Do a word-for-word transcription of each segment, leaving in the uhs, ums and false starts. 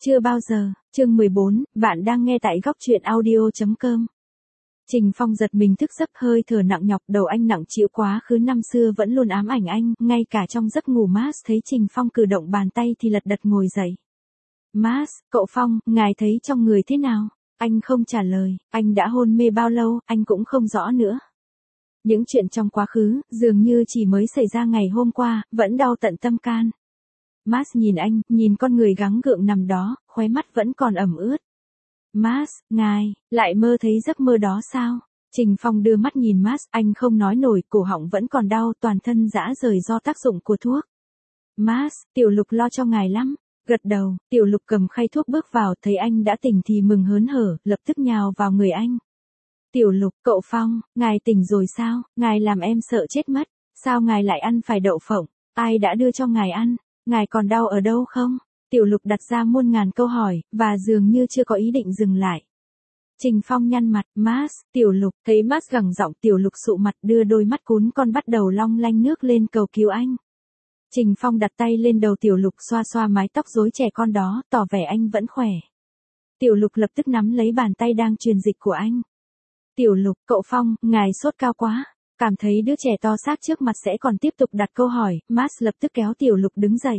Chưa bao giờ, chương mười bốn, bạn đang nghe tại góc truyện audio chấm com. Trình Phong giật mình thức giấc, hơi thở nặng nhọc, đầu anh nặng trĩu, quá khứ năm xưa vẫn luôn ám ảnh anh, ngay cả trong giấc ngủ Mars thấy Trình Phong cử động bàn tay thì lật đật ngồi dậy. Mars, cậu Phong, ngài thấy trong người thế nào? Anh không trả lời, anh đã hôn mê bao lâu, anh cũng không rõ nữa. Những chuyện trong quá khứ, dường như chỉ mới xảy ra ngày hôm qua, vẫn đau tận tâm can. Mars nhìn anh, nhìn con người gắng gượng nằm đó, khóe mắt vẫn còn ẩm ướt. Mars, ngài, lại mơ thấy giấc mơ đó sao? Trình Phong đưa mắt nhìn Mars, anh không nói nổi, cổ họng vẫn còn đau, toàn thân rã rời do tác dụng của thuốc. Mars, Tiểu Lục lo cho ngài lắm. Gật đầu, Tiểu Lục cầm khay thuốc bước vào, thấy anh đã tỉnh thì mừng hớn hở, lập tức nhào vào người anh. Tiểu Lục, cậu Phong, ngài tỉnh rồi sao? Ngài làm em sợ chết mất. Sao ngài lại ăn phải đậu phộng? Ai đã đưa cho ngài ăn? Ngài còn đau ở đâu không? Tiểu Lục đặt ra muôn ngàn câu hỏi, và dường như chưa có ý định dừng lại. Trình Phong nhăn mặt, Mars, Tiểu Lục, thấy Mars gằn giọng, Tiểu Lục sụ mặt, đưa đôi mắt cún con bắt đầu long lanh nước lên cầu cứu anh. Trình Phong đặt tay lên đầu Tiểu Lục, xoa xoa mái tóc rối trẻ con đó, tỏ vẻ anh vẫn khỏe. Tiểu Lục lập tức nắm lấy bàn tay đang truyền dịch của anh. Tiểu Lục, cậu Phong, ngài sốt cao quá. Cảm thấy đứa trẻ to xác trước mặt sẽ còn tiếp tục đặt câu hỏi, Mars lập tức kéo Tiểu Lục đứng dậy.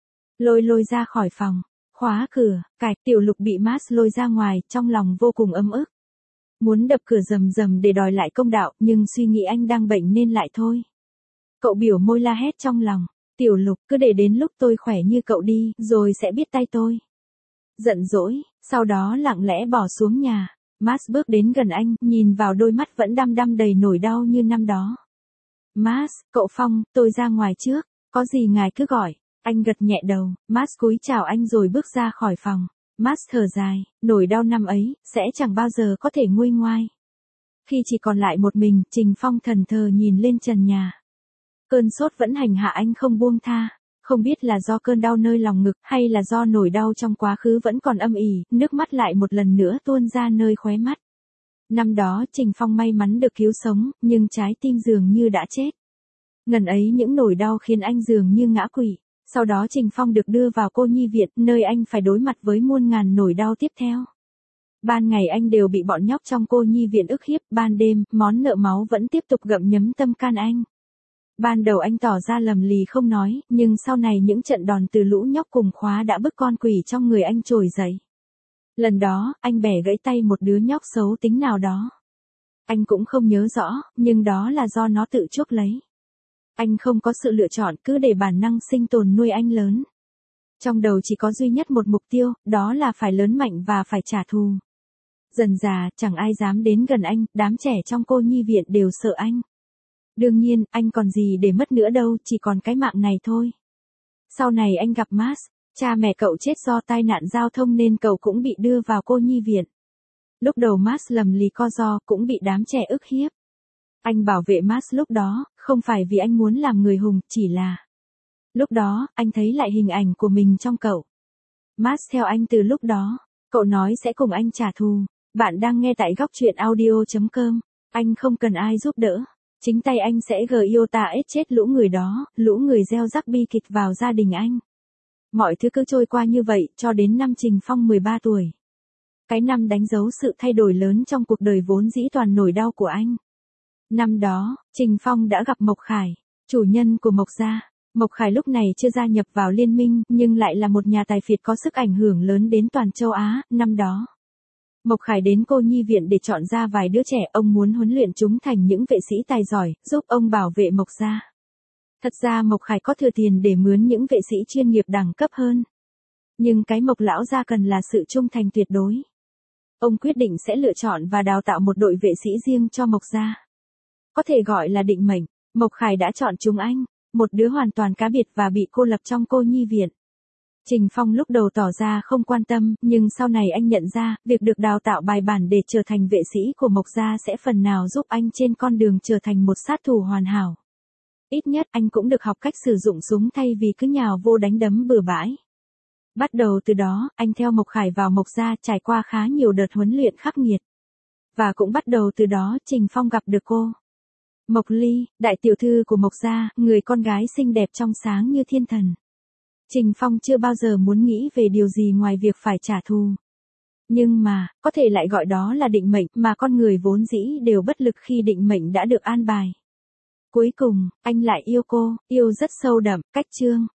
Lôi lôi ra khỏi phòng, khóa cửa, cạch. Tiểu Lục bị Mars lôi ra ngoài, trong lòng vô cùng ấm ức. Muốn đập cửa rầm rầm để đòi lại công đạo, nhưng suy nghĩ anh đang bệnh nên lại thôi. Cậu biểu môi la hét trong lòng, Tiểu Lục, cứ để đến lúc tôi khỏe như cậu đi, rồi sẽ biết tay tôi. Giận dỗi, sau đó lặng lẽ bỏ xuống nhà. Mars bước đến gần anh, nhìn vào đôi mắt vẫn đăm đăm đầy nỗi đau như năm đó. Mars, cậu Phong, tôi ra ngoài trước, có gì ngài cứ gọi. Anh gật nhẹ đầu, Mars cúi chào anh rồi bước ra khỏi phòng. Mars thở dài, nỗi đau năm ấy, sẽ chẳng bao giờ có thể nguôi ngoai. Khi chỉ còn lại một mình, Trình Phong thẫn thờ nhìn lên trần nhà. Cơn sốt vẫn hành hạ anh không buông tha. Không biết là do cơn đau nơi lòng ngực, hay là do nỗi đau trong quá khứ vẫn còn âm ỉ, nước mắt lại một lần nữa tuôn ra nơi khóe mắt. Năm đó Trình Phong may mắn được cứu sống, nhưng trái tim dường như đã chết. Ngần ấy những nỗi đau khiến anh dường như ngã quỵ. Sau đó Trình Phong được đưa vào cô nhi viện, nơi anh phải đối mặt với muôn ngàn nỗi đau tiếp theo. Ban ngày anh đều bị bọn nhóc trong cô nhi viện ức hiếp, ban đêm, món nợ máu vẫn tiếp tục gặm nhấm tâm can anh. Ban đầu anh tỏ ra lầm lì không nói, nhưng sau này những trận đòn từ lũ nhóc cùng khóa đã bức con quỷ trong người anh trồi dậy. Lần đó, anh bẻ gãy tay một đứa nhóc xấu tính nào đó. Anh cũng không nhớ rõ, nhưng đó là do nó tự chuốc lấy. Anh không có sự lựa chọn, cứ để bản năng sinh tồn nuôi anh lớn. Trong đầu chỉ có duy nhất một mục tiêu, đó là phải lớn mạnh và phải trả thù. Dần dà, chẳng ai dám đến gần anh, đám trẻ trong cô nhi viện đều sợ anh. Đương nhiên, anh còn gì để mất nữa đâu, chỉ còn cái mạng này thôi. Sau này anh gặp Mars, cha mẹ cậu chết do tai nạn giao thông nên cậu cũng bị đưa vào cô nhi viện. Lúc đầu Mars lầm lì co ro, cũng bị đám trẻ ức hiếp. Anh bảo vệ Mars lúc đó, không phải vì anh muốn làm người hùng, chỉ là... Lúc đó, anh thấy lại hình ảnh của mình trong cậu. Mars theo anh từ lúc đó, cậu nói sẽ cùng anh trả thù. Bạn đang nghe tại góc truyện audio chấm com. Anh không cần ai giúp đỡ. Chính tay anh sẽ giota ết chết lũ người đó, lũ người gieo rắc bi kịch vào gia đình anh. Mọi thứ cứ trôi qua như vậy, cho đến năm Trình Phong mười ba tuổi. Cái năm đánh dấu sự thay đổi lớn trong cuộc đời vốn dĩ toàn nỗi đau của anh. Năm đó, Trình Phong đã gặp Mộc Khải, chủ nhân của Mộc gia. Mộc Khải lúc này chưa gia nhập vào liên minh, nhưng lại là một nhà tài phiệt có sức ảnh hưởng lớn đến toàn châu Á, năm đó. Mộc Khải đến cô nhi viện để chọn ra vài đứa trẻ, ông muốn huấn luyện chúng thành những vệ sĩ tài giỏi, giúp ông bảo vệ Mộc gia. Thật ra Mộc Khải có thừa tiền để mướn những vệ sĩ chuyên nghiệp đẳng cấp hơn. Nhưng cái Mộc lão gia cần là sự trung thành tuyệt đối. Ông quyết định sẽ lựa chọn và đào tạo một đội vệ sĩ riêng cho Mộc gia. Có thể gọi là định mệnh, Mộc Khải đã chọn chúng anh, một đứa hoàn toàn cá biệt và bị cô lập trong cô nhi viện. Trình Phong lúc đầu tỏ ra không quan tâm, nhưng sau này anh nhận ra, việc được đào tạo bài bản để trở thành vệ sĩ của Mộc gia sẽ phần nào giúp anh trên con đường trở thành một sát thủ hoàn hảo. Ít nhất anh cũng được học cách sử dụng súng thay vì cứ nhào vô đánh đấm bừa bãi. Bắt đầu từ đó, anh theo Mộc Khải vào Mộc gia, trải qua khá nhiều đợt huấn luyện khắc nghiệt. Và cũng bắt đầu từ đó, Trình Phong gặp được cô. Mộc Ly, đại tiểu thư của Mộc gia, người con gái xinh đẹp trong sáng như thiên thần. Trình Phong chưa bao giờ muốn nghĩ về điều gì ngoài việc phải trả thù. Nhưng mà, có thể lại gọi đó là định mệnh, mà con người vốn dĩ đều bất lực khi định mệnh đã được an bài. Cuối cùng, anh lại yêu cô, yêu rất sâu đậm, cách chương.